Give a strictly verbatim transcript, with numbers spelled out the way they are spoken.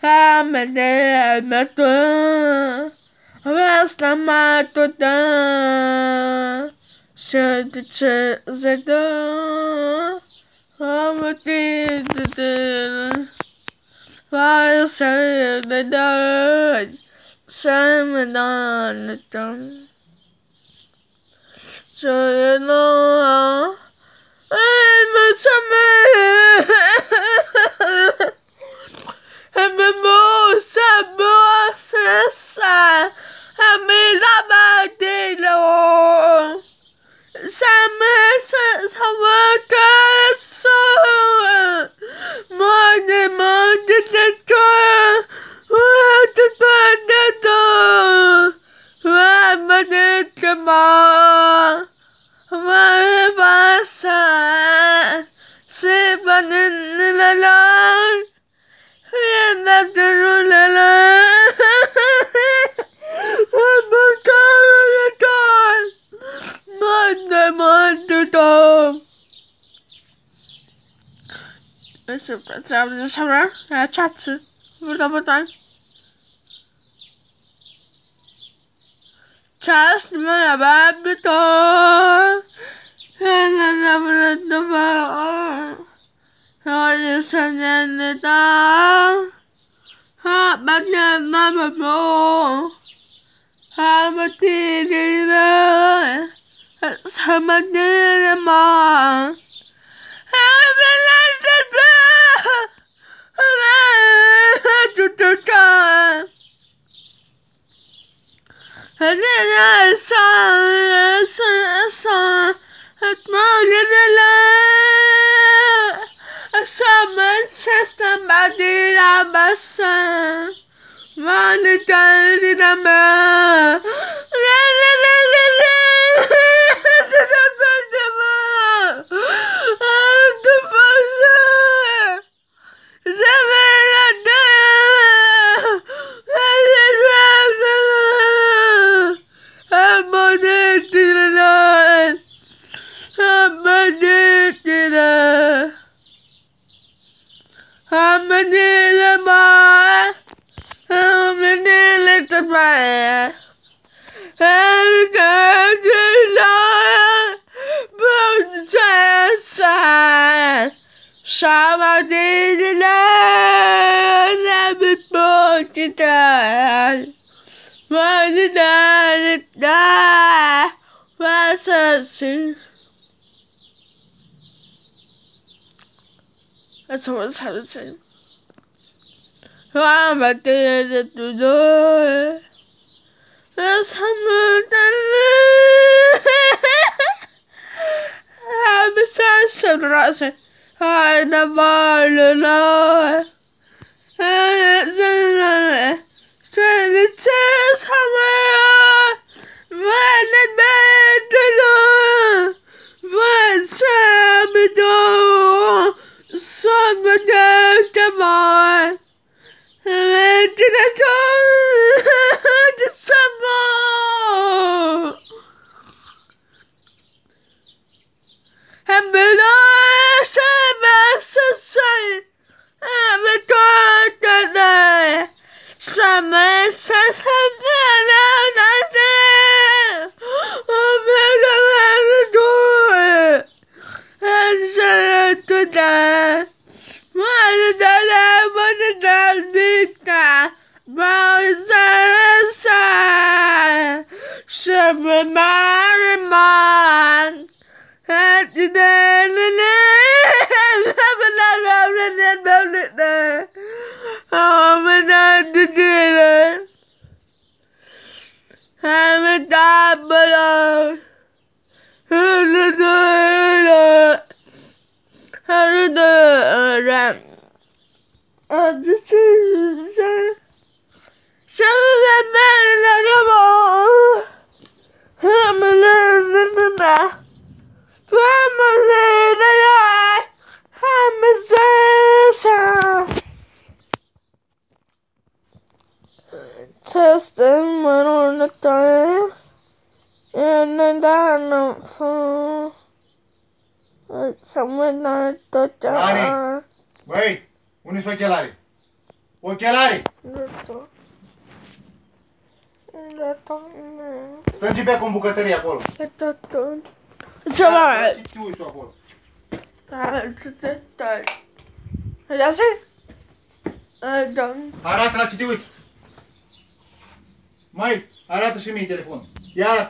Amade mato, resta matuta, should the chizado, amati the fire say the dirt, salmon on the tongue. So you know, I'm a summer. I'm a moose, a moose, a sigh. I'm a labadillo. Summer says, how much I saw. Monday, Monday, the door. Where to find the door? Where my little more? Where was I? Sleeping in the light. I'm back to the light. I'm back to the door. Monday, Monday, door. Eso, pensaba de saber, era chatsu. Verdade, verdade. Just my baby door. And I never let the door. I just in the dark. Hot but not my bro. I'm a teacher. It's how my dear mom. I'm a little bit. To the time. And then I saw, I saw, I saw, at my little light. I saw my sister, my dear, my son. My little, little man. La la la la la. The father. Seven I'm addicted to life. I'm addicted to I'm addicted to my I'm addicted to my I'm addicted to both sides. Sama did I never put it down. Why did I die? What's a sin? That's always how to say. I'm a dead at the door. There's someone that I'm a sad I never know. Straight to tears somewhere. When it made the door. When some door. Some door to more. And to the door. To some more. And below. I'm a daughter. Someone says something I know. I'm a door. And say to that. What did I want to do? But some man, man. At the end of the I'm not the dealer. I'm a double. I'm a dealer. I'm a dealer. I'm the cheese. Some of the men are the more. I'm a little. I'm a little. I'm a sister. Testing went on the time, and then down for someone not the Lari, băi, unde s-o chelare? Ochelari! Da, da. Da, da. Strânge pe acum bucătărie acolo. Da, da, da. Ce mai? Ce te uiți tu acolo? Da, da, da. Da, zi? Da. Arată la ce te uiți. Mai, arată și mie telefonul. Ia arată.